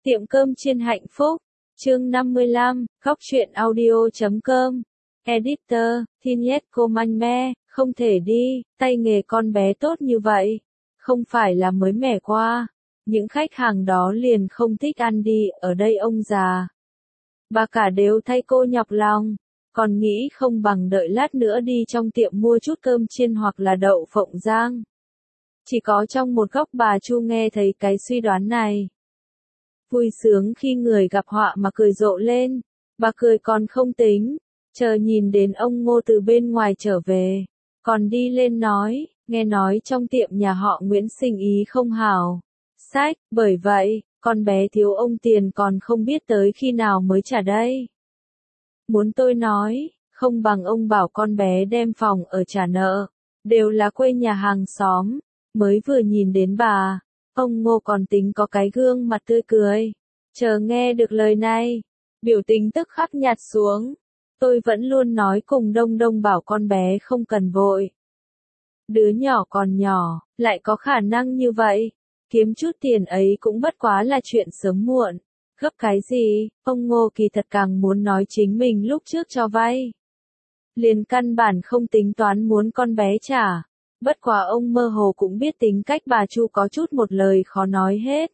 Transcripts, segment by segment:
Tiệm cơm chiên hạnh phúc, chương 55, góc truyện audio.com. Editor, Thinet Comanme, không thể đi, tay nghề con bé tốt như vậy. Không phải là mới mẻ qua. Những khách hàng đó liền không thích ăn đi, ở đây ông già. Bà cả đều thay cô nhọc lòng. Còn nghĩ không bằng đợi lát nữa đi trong tiệm mua chút cơm chiên hoặc là đậu phộng rang. Chỉ có trong một góc bà Chu nghe thấy cái suy đoán này. Vui sướng khi người gặp họa mà cười rộ lên. Bà cười còn không tính, chờ nhìn đến ông Ngô từ bên ngoài trở về. Còn đi lên nói, nghe nói trong tiệm nhà họ Nguyễn sinh ý không hảo. Sách, bởi vậy, con bé thiếu ông tiền còn không biết tới khi nào mới trả đây. Muốn tôi nói, không bằng ông bảo con bé đem phòng ở trả nợ. Đều là quê nhà hàng xóm, mới vừa nhìn đến bà. Ông Ngô còn tính có cái gương mặt tươi cười. Chờ nghe được lời này, biểu tình tức khắc nhạt xuống. Tôi vẫn luôn nói cùng Đông Đông bảo con bé không cần vội. Đứa nhỏ còn nhỏ, lại có khả năng như vậy. Kiếm chút tiền ấy cũng bất quá là chuyện sớm muộn. Gấp cái gì, ông Ngô kỳ thật càng muốn nói chính mình lúc trước cho vay. Liền căn bản không tính toán muốn con bé trả. Bất quá ông mơ hồ cũng biết tính cách bà Chu có chút một lời khó nói hết.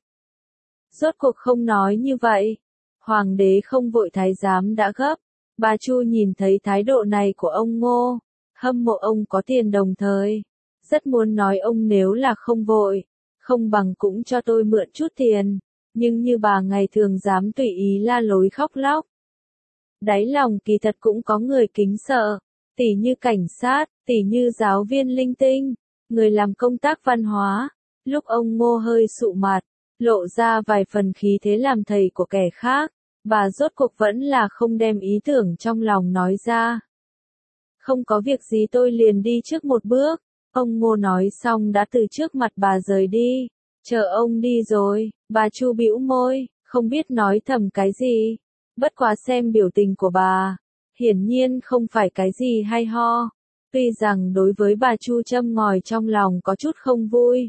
Rốt cuộc không nói như vậy. Hoàng đế không vội thái giám đã gấp. Bà Chu nhìn thấy thái độ này của ông Ngô. Hâm mộ ông có tiền đồng thời. Rất muốn nói ông nếu là không vội. Không bằng cũng cho tôi mượn chút tiền. Nhưng như bà ngày thường dám tùy ý la lối khóc lóc. Đáy lòng kỳ thật cũng có người kính sợ. Tỉ như cảnh sát, tỉ như giáo viên linh tinh, người làm công tác văn hóa. Lúc ông Ngô hơi sụ mặt, lộ ra vài phần khí thế làm thầy của kẻ khác, bà rốt cuộc vẫn là không đem ý tưởng trong lòng nói ra. Không có việc gì tôi liền đi trước một bước. Ông Ngô nói xong đã từ trước mặt bà rời đi. Chờ ông đi rồi, bà Chu bĩu môi, không biết nói thầm cái gì. Bất quá xem biểu tình của bà, hiển nhiên không phải cái gì hay ho. Tuy rằng đối với bà Chu châm ngòi trong lòng có chút không vui.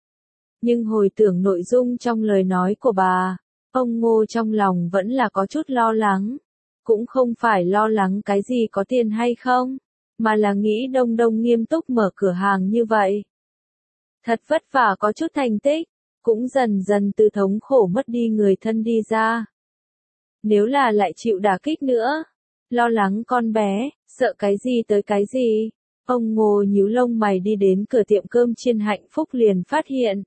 Nhưng hồi tưởng nội dung trong lời nói của bà, ông Ngô trong lòng vẫn là có chút lo lắng. Cũng không phải lo lắng cái gì có tiền hay không, mà là nghĩ Đông Đông nghiêm túc mở cửa hàng như vậy. Thật vất vả có chút thành tích, cũng dần dần từ thống khổ mất đi người thân đi ra. Nếu là lại chịu đả kích nữa, lo lắng con bé, sợ cái gì tới cái gì. Ông Ngô nhíu lông mày đi đến cửa tiệm cơm chiên hạnh phúc liền phát hiện.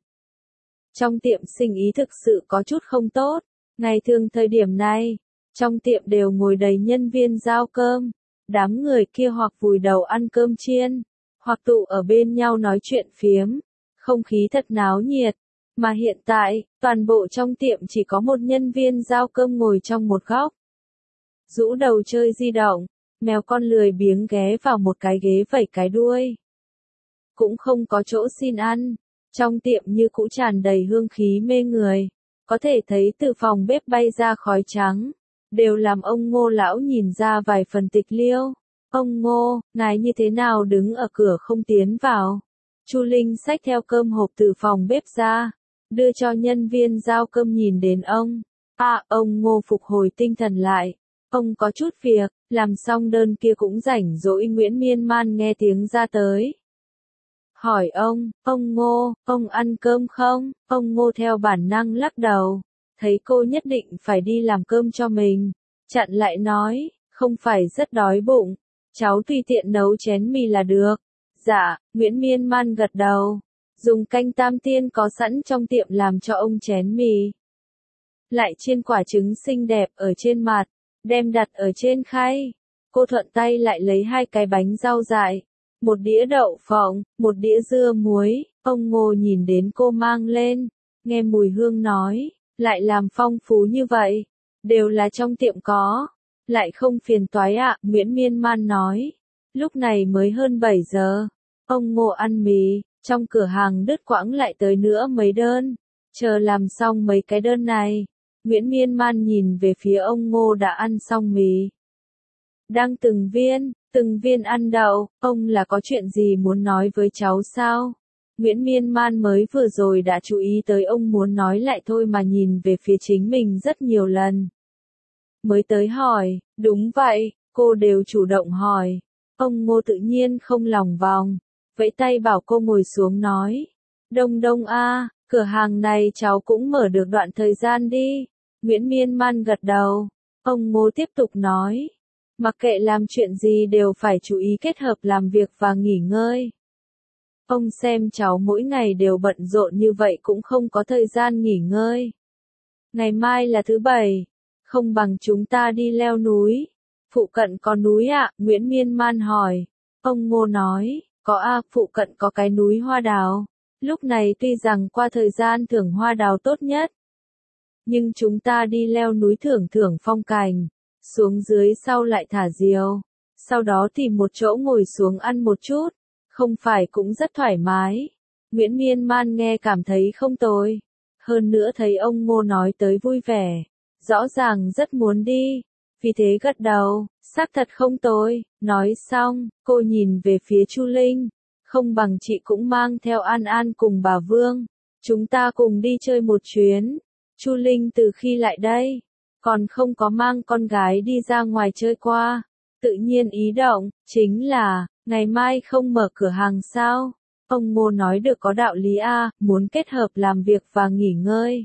Trong tiệm sinh ý thực sự có chút không tốt. Ngày thường thời điểm này, trong tiệm đều ngồi đầy nhân viên giao cơm. Đám người kia hoặc vùi đầu ăn cơm chiên, hoặc tụ ở bên nhau nói chuyện phiếm. Không khí thật náo nhiệt. Mà hiện tại, toàn bộ trong tiệm chỉ có một nhân viên giao cơm ngồi trong một góc. Rũ đầu chơi di động, mèo con lười biếng ghé vào một cái ghế vẩy cái đuôi. Cũng không có chỗ xin ăn, trong tiệm như cũ tràn đầy hương khí mê người. Có thể thấy từ phòng bếp bay ra khói trắng, đều làm ông Ngô lão nhìn ra vài phần tịch liêu. Ông Ngô, ngài như thế nào đứng ở cửa không tiến vào? Chu Linh xách theo cơm hộp từ phòng bếp ra, đưa cho nhân viên giao cơm nhìn đến ông. Ông Ngô phục hồi tinh thần lại. Ông có chút việc, làm xong đơn kia cũng rảnh rỗi. Nguyễn Miên Man nghe tiếng ra tới. Hỏi ông Ngô, ông ăn cơm không? Ông Ngô theo bản năng lắc đầu. Thấy cô nhất định phải đi làm cơm cho mình. Chặn lại nói, không phải rất đói bụng. Cháu tùy tiện nấu chén mì là được. Dạ, Nguyễn Miên Man gật đầu. Dùng canh tam tiên có sẵn trong tiệm làm cho ông chén mì. Lại chiên quả trứng xinh đẹp ở trên mặt, đem đặt ở trên khay. Cô thuận tay lại lấy 2 cái bánh rau dại, một đĩa đậu phộng, một đĩa dưa muối. Ông Ngô nhìn đến cô mang lên, nghe mùi hương nói, lại làm phong phú như vậy, đều là trong tiệm có, lại không phiền toái ạ. Nguyễn Miên Man nói, lúc này mới hơn 7 giờ, ông Ngô ăn mì, trong cửa hàng đứt quãng lại tới nữa mấy đơn, chờ làm xong mấy cái đơn này. Nguyễn Miên Man nhìn về phía ông Ngô đã ăn xong mì. Đang từng viên ăn đậu, ông là có chuyện gì muốn nói với cháu sao? Nguyễn Miên Man mới vừa rồi đã chú ý tới ông muốn nói lại thôi mà nhìn về phía chính mình rất nhiều lần. Mới tới hỏi, đúng vậy, cô đều chủ động hỏi. Ông Ngô tự nhiên không lòng vòng, vẫy tay bảo cô ngồi xuống nói. Đông Đông a, cửa hàng này cháu cũng mở được đoạn thời gian đi. Nguyễn Miên Man gật đầu. Ông Ngô tiếp tục nói. Mặc kệ làm chuyện gì đều phải chú ý kết hợp làm việc và nghỉ ngơi. Ông xem cháu mỗi ngày đều bận rộn như vậy cũng không có thời gian nghỉ ngơi. Ngày mai là thứ Bảy, không bằng chúng ta đi leo núi. Phụ cận có núi ạ? Nguyễn Miên Man hỏi. Ông Ngô nói, có a, phụ cận có cái núi hoa đào. Lúc này tuy rằng qua thời gian thưởng hoa đào tốt nhất, nhưng chúng ta đi leo núi thưởng thưởng phong cảnh, xuống dưới sau lại thả diều, sau đó tìm một chỗ ngồi xuống ăn một chút, không phải cũng rất thoải mái. Nguyễn Miên Man nghe cảm thấy không tồi, hơn nữa thấy ông Ngô nói tới vui vẻ, rõ ràng rất muốn đi, vì thế gật đầu, xác thật không tồi. Nói xong, cô nhìn về phía Chu Linh, không bằng chị cũng mang theo An An cùng bà Vương, chúng ta cùng đi chơi một chuyến. Chu Linh từ khi lại đây, còn không có mang con gái đi ra ngoài chơi qua, tự nhiên ý động, chính là, ngày mai không mở cửa hàng sao? Ông Ngô nói được có đạo lý a, muốn kết hợp làm việc và nghỉ ngơi.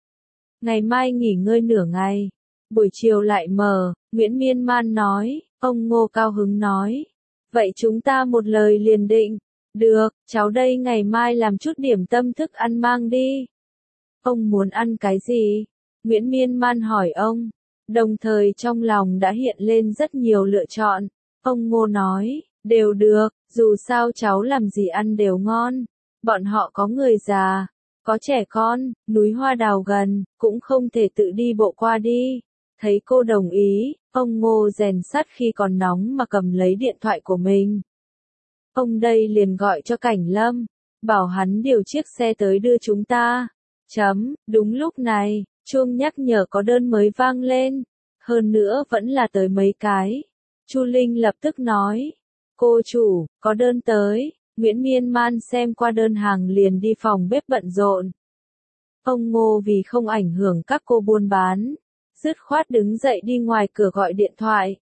Ngày mai nghỉ ngơi nửa ngày, buổi chiều lại mở, Nguyễn Miên Man nói, ông Ngô cao hứng nói. Vậy chúng ta một lời liền định, được, cháu đây ngày mai làm chút điểm tâm thức ăn mang đi. Ông muốn ăn cái gì? Nguyễn Miên Man hỏi ông, đồng thời trong lòng đã hiện lên rất nhiều lựa chọn. Ông Ngô nói, đều được, dù sao cháu làm gì ăn đều ngon. Bọn họ có người già, có trẻ con, núi hoa đào gần, cũng không thể tự đi bộ qua đi. Thấy cô đồng ý, ông Ngô rèn sắt khi còn nóng mà cầm lấy điện thoại của mình. Ông đây liền gọi cho Cảnh Lâm, bảo hắn điều chiếc xe tới đưa chúng ta. Đúng lúc này, chuông nhắc nhở có đơn mới vang lên, hơn nữa vẫn là tới mấy cái. Chu Linh lập tức nói, cô chủ, có đơn tới. Nguyễn Miên Man xem qua đơn hàng liền đi phòng bếp bận rộn. Ông Ngô vì không ảnh hưởng các cô buôn bán, dứt khoát đứng dậy đi ngoài cửa gọi điện thoại.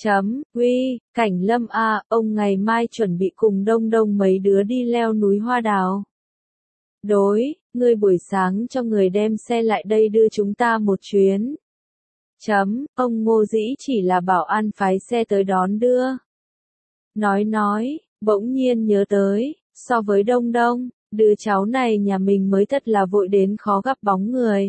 Uy, Cảnh Lâm a, ông ngày mai chuẩn bị cùng Đông Đông mấy đứa đi leo núi hoa đào. Đối, ngươi buổi sáng cho người đem xe lại đây đưa chúng ta một chuyến. Ông Ngô dĩ chỉ là bảo an phái xe tới đón đưa. Nói, bỗng nhiên nhớ tới, so với Đông Đông, đứa cháu này nhà mình mới thật là vội đến khó gặp bóng người.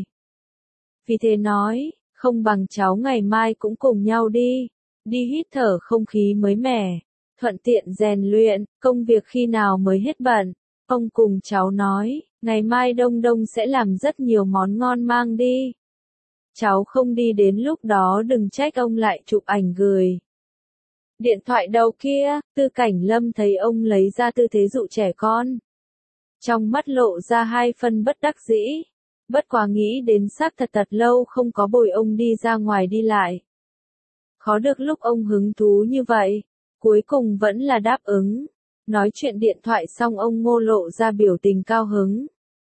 Vì thế nói, không bằng cháu ngày mai cũng cùng nhau đi hít thở không khí mới mẻ, thuận tiện rèn luyện, công việc khi nào mới hết bận. Ông cùng cháu nói, ngày mai Đông Đông sẽ làm rất nhiều món ngon mang đi. Cháu không đi đến lúc đó đừng trách ông lại chụp ảnh gửi. Điện thoại đầu kia, Tư Cảnh Lâm thấy ông lấy ra tư thế dụ trẻ con. Trong mắt lộ ra hai phần bất đắc dĩ. Bất quá nghĩ đến xác thật lâu không có bồi ông đi ra ngoài đi lại. Khó được lúc ông hứng thú như vậy, cuối cùng vẫn là đáp ứng. Nói chuyện điện thoại xong ông Ngô lộ ra biểu tình cao hứng.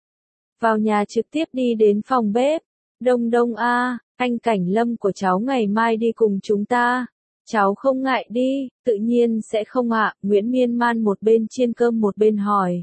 Vào nhà trực tiếp đi đến phòng bếp. Đông Đông a, anh Cảnh Lâm của cháu ngày mai đi cùng chúng ta. Cháu không ngại đi, tự nhiên sẽ không ạ. Nguyễn Miên Man một bên chiên cơm một bên hỏi.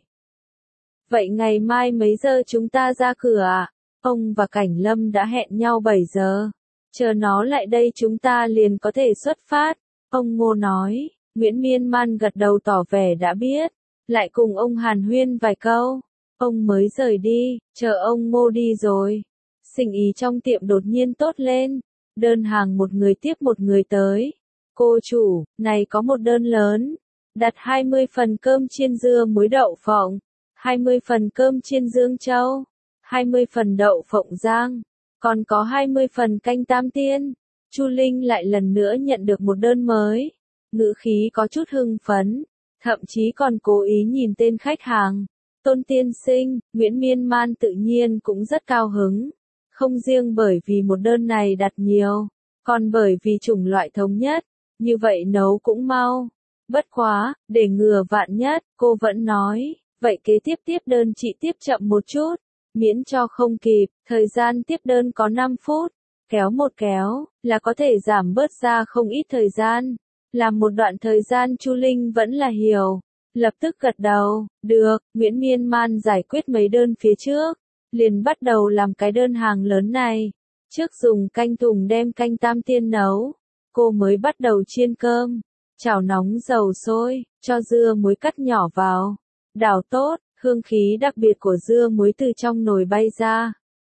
Vậy ngày mai mấy giờ chúng ta ra cửa ạ? Ông và Cảnh Lâm đã hẹn nhau 7 giờ. Chờ nó lại đây chúng ta liền có thể xuất phát. Ông Ngô nói. Nguyễn Miên Man gật đầu tỏ vẻ đã biết. Lại cùng ông hàn huyên vài câu. Ông mới rời đi, chờ ông Ngô đi rồi. Sinh ý trong tiệm đột nhiên tốt lên. Đơn hàng một người tiếp một người tới. Cô chủ, này có một đơn lớn. Đặt 20 phần cơm chiên dưa muối đậu phộng. 20 phần cơm chiên dương châu. 20 phần đậu phộng rang. Còn có 20 phần canh tam tiên. Chu Linh lại lần nữa nhận được một đơn mới. Ngữ khí có chút hưng phấn. Thậm chí còn cố ý nhìn tên khách hàng. Tôn tiên sinh, Nguyễn Miên Man tự nhiên cũng rất cao hứng. Không riêng bởi vì một đơn này đặt nhiều, còn bởi vì chủng loại thống nhất, như vậy nấu cũng mau. Bất quá, để ngừa vạn nhất, cô vẫn nói, Vậy kế tiếp tiếp đơn chị tiếp chậm một chút, miễn cho không kịp, thời gian tiếp đơn có 5 phút, kéo một kéo, là có thể giảm bớt ra không ít thời gian. Làm một đoạn thời gian Chu Linh vẫn là hiểu, lập tức gật đầu, được, Nguyễn Miên Man giải quyết mấy đơn phía trước, liền bắt đầu làm cái đơn hàng lớn này. Trước dùng canh thùng đem canh tam tiên nấu, cô mới bắt đầu chiên cơm, chảo nóng dầu sôi, cho dưa muối cắt nhỏ vào, đảo tốt, hương khí đặc biệt của dưa muối từ trong nồi bay ra.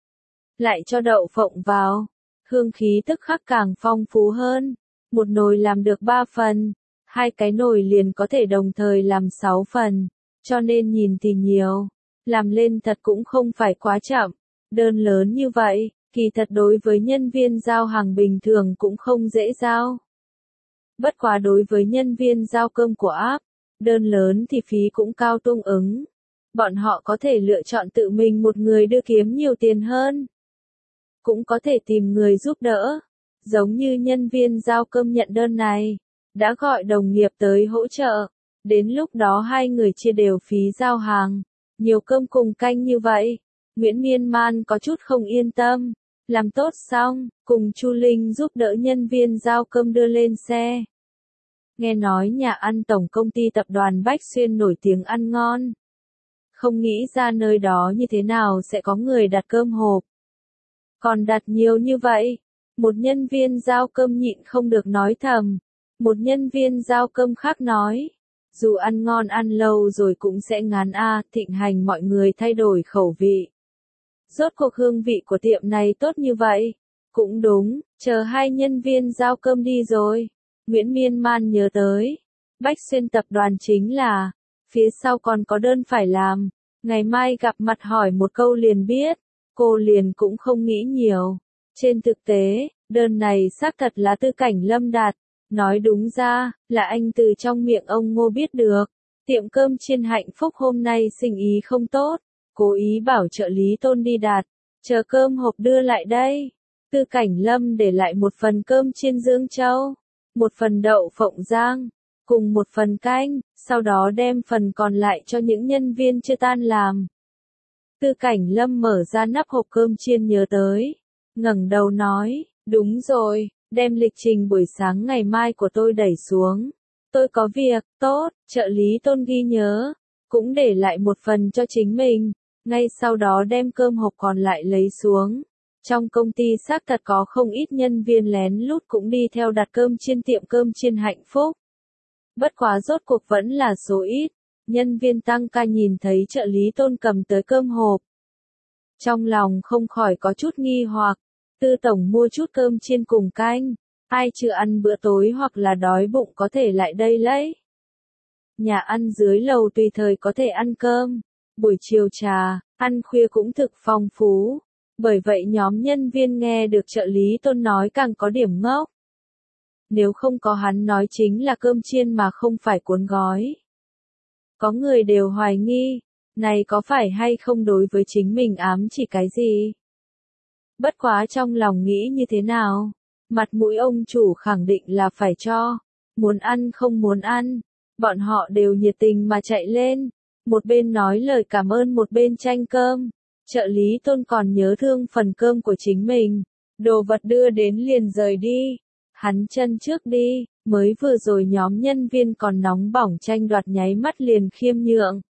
Lại cho đậu phộng vào, hương khí tức khắc càng phong phú hơn. Một nồi làm được 3 phần, 2 cái nồi liền có thể đồng thời làm 6 phần, cho nên nhìn thì nhiều, làm lên thật cũng không phải quá chậm. Đơn lớn như vậy, kỳ thật đối với nhân viên giao hàng bình thường cũng không dễ giao. Bất quá đối với nhân viên giao cơm của app, đơn lớn thì phí cũng cao tương ứng. Bọn họ có thể lựa chọn tự mình một người đưa kiếm nhiều tiền hơn. Cũng có thể tìm người giúp đỡ. Giống như nhân viên giao cơm nhận đơn này, đã gọi đồng nghiệp tới hỗ trợ. Đến lúc đó hai người chia đều phí giao hàng. Nhiều cơm cùng canh như vậy. Nguyễn Miên Man có chút không yên tâm. Làm tốt xong, cùng Chu Linh giúp đỡ nhân viên giao cơm đưa lên xe. Nghe nói nhà ăn tổng công ty tập đoàn Bách Xuyên nổi tiếng ăn ngon. Không nghĩ ra nơi đó như thế nào sẽ có người đặt cơm hộp. Còn đặt nhiều như vậy. Một nhân viên giao cơm nhịn không được nói thầm. Một nhân viên giao cơm khác nói. Dù ăn ngon ăn lâu rồi cũng sẽ ngán thịnh hành mọi người thay đổi khẩu vị. Rốt cuộc hương vị của tiệm này tốt như vậy. Cũng đúng, chờ hai nhân viên giao cơm đi rồi. Nguyễn Miên Man nhớ tới. Bách Xuyên tập đoàn chính là. Phía sau còn có đơn phải làm. Ngày mai gặp mặt hỏi một câu liền biết. Cô liền cũng không nghĩ nhiều. Trên thực tế, đơn này xác thật là Tư Cảnh Lâm đặt. Nói đúng ra, là anh từ trong miệng ông Ngô biết được. Tiệm cơm chiên Hạnh Phúc hôm nay sinh ý không tốt. Cố ý bảo trợ lý Tôn đi đặt. Chờ cơm hộp đưa lại đây. Tư Cảnh Lâm để lại một phần cơm chiên Dương Châu. Một phần đậu phộng rang. Cùng một phần canh. Sau đó đem phần còn lại cho những nhân viên chưa tan làm. Tư Cảnh Lâm mở ra nắp hộp cơm chiên nhớ tới. Ngẩng đầu nói, đúng rồi, đem lịch trình buổi sáng ngày mai của tôi đẩy xuống. Tôi có việc, tốt, trợ lý Tôn ghi nhớ. Cũng để lại một phần cho chính mình. Ngay sau đó đem cơm hộp còn lại lấy xuống. Trong công ty xác thật có không ít nhân viên lén lút cũng đi theo đặt cơm chiên tiệm cơm chiên Hạnh Phúc. Bất quá rốt cuộc vẫn là số ít. Nhân viên tăng ca nhìn thấy trợ lý Tôn cầm tới cơm hộp. Trong lòng không khỏi có chút nghi hoặc. Tư tổng mua chút cơm chiên cùng canh. Ai chưa ăn bữa tối hoặc là đói bụng có thể lại đây lấy. Nhà ăn dưới lầu tùy thời có thể ăn cơm. Buổi chiều trà, ăn khuya cũng thực phong phú. Bởi vậy nhóm nhân viên nghe được trợ lý Tôn nói càng có điểm ngốc. Nếu không có hắn nói chính là cơm chiên mà không phải cuốn gói. Có người đều hoài nghi, này có phải hay không đối với chính mình ám chỉ cái gì? Bất quá trong lòng nghĩ như thế nào? Mặt mũi ông chủ khẳng định là phải cho. Muốn ăn không muốn ăn. Bọn họ đều nhiệt tình mà chạy lên. Một bên nói lời cảm ơn một bên tranh cơm. Trợ lý Tôn còn nhớ thương phần cơm của chính mình. Đồ vật đưa đến liền rời đi. Hắn chân trước đi, mới vừa rồi nhóm nhân viên còn nóng bỏng tranh đoạt nháy mắt liền khiêm nhượng.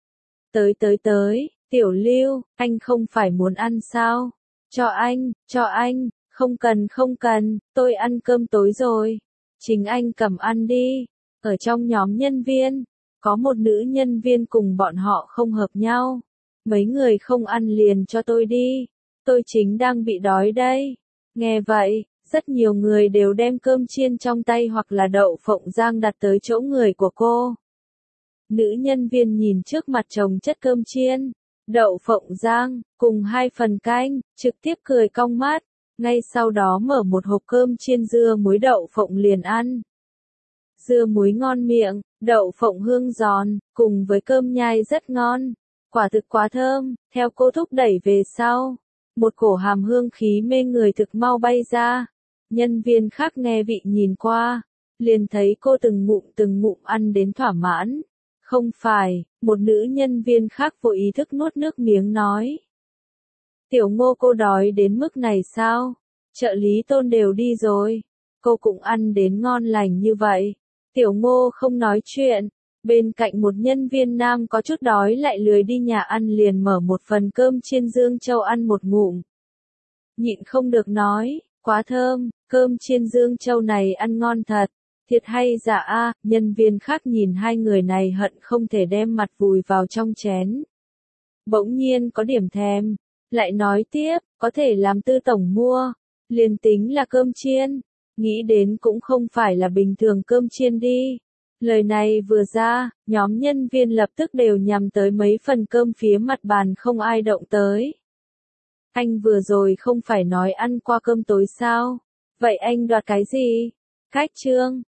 Tới, Tiểu Lưu, anh không phải muốn ăn sao? Cho anh, không cần, tôi ăn cơm tối rồi. Chính anh cầm ăn đi. Ở trong nhóm nhân viên, có một nữ nhân viên cùng bọn họ không hợp nhau. Mấy người không ăn liền cho tôi đi. Tôi chính đang bị đói đây. Nghe vậy, rất nhiều người đều đem cơm chiên trong tay hoặc là đậu phộng rang đặt tới chỗ người của cô. Nữ nhân viên nhìn trước mặt chồng chất cơm chiên, đậu phộng rang, cùng 2 phần canh, trực tiếp cười cong mắt. Ngay sau đó mở một hộp cơm chiên dưa muối đậu phộng liền ăn. Dưa muối ngon miệng, đậu phộng hương giòn, cùng với cơm nhai rất ngon. Quả thực quá thơm, theo cô thúc đẩy về sau. Một cổ hàm hương khí mê người thực mau bay ra. Nhân viên khác nghe vị nhìn qua, liền thấy cô từng ngụm ăn đến thỏa mãn. Không phải, một nữ nhân viên khác vô ý thức nuốt nước miếng nói. Tiểu Ngô cô đói đến mức này sao? Trợ lý Tôn đều đi rồi. Cô cũng ăn đến ngon lành như vậy. Tiểu Ngô không nói chuyện. Bên cạnh một nhân viên nam có chút đói lại lười đi nhà ăn liền mở một phần cơm chiên Dương Châu ăn một ngụm. Nhịn không được nói, quá thơm, cơm chiên Dương Châu này ăn ngon thật. Thiệt hay giả a, nhân viên khác nhìn hai người này hận không thể đem mặt vùi vào trong chén. Bỗng nhiên có điểm thèm, lại nói tiếp, có thể làm Tư tổng mua, liền tính là cơm chiên, nghĩ đến cũng không phải là bình thường cơm chiên đi. Lời này vừa ra, nhóm nhân viên lập tức đều nhằm tới mấy phần cơm phía mặt bàn không ai động tới. Anh vừa rồi không phải nói ăn qua cơm tối sao? Vậy anh đoạt cái gì? Khách trương.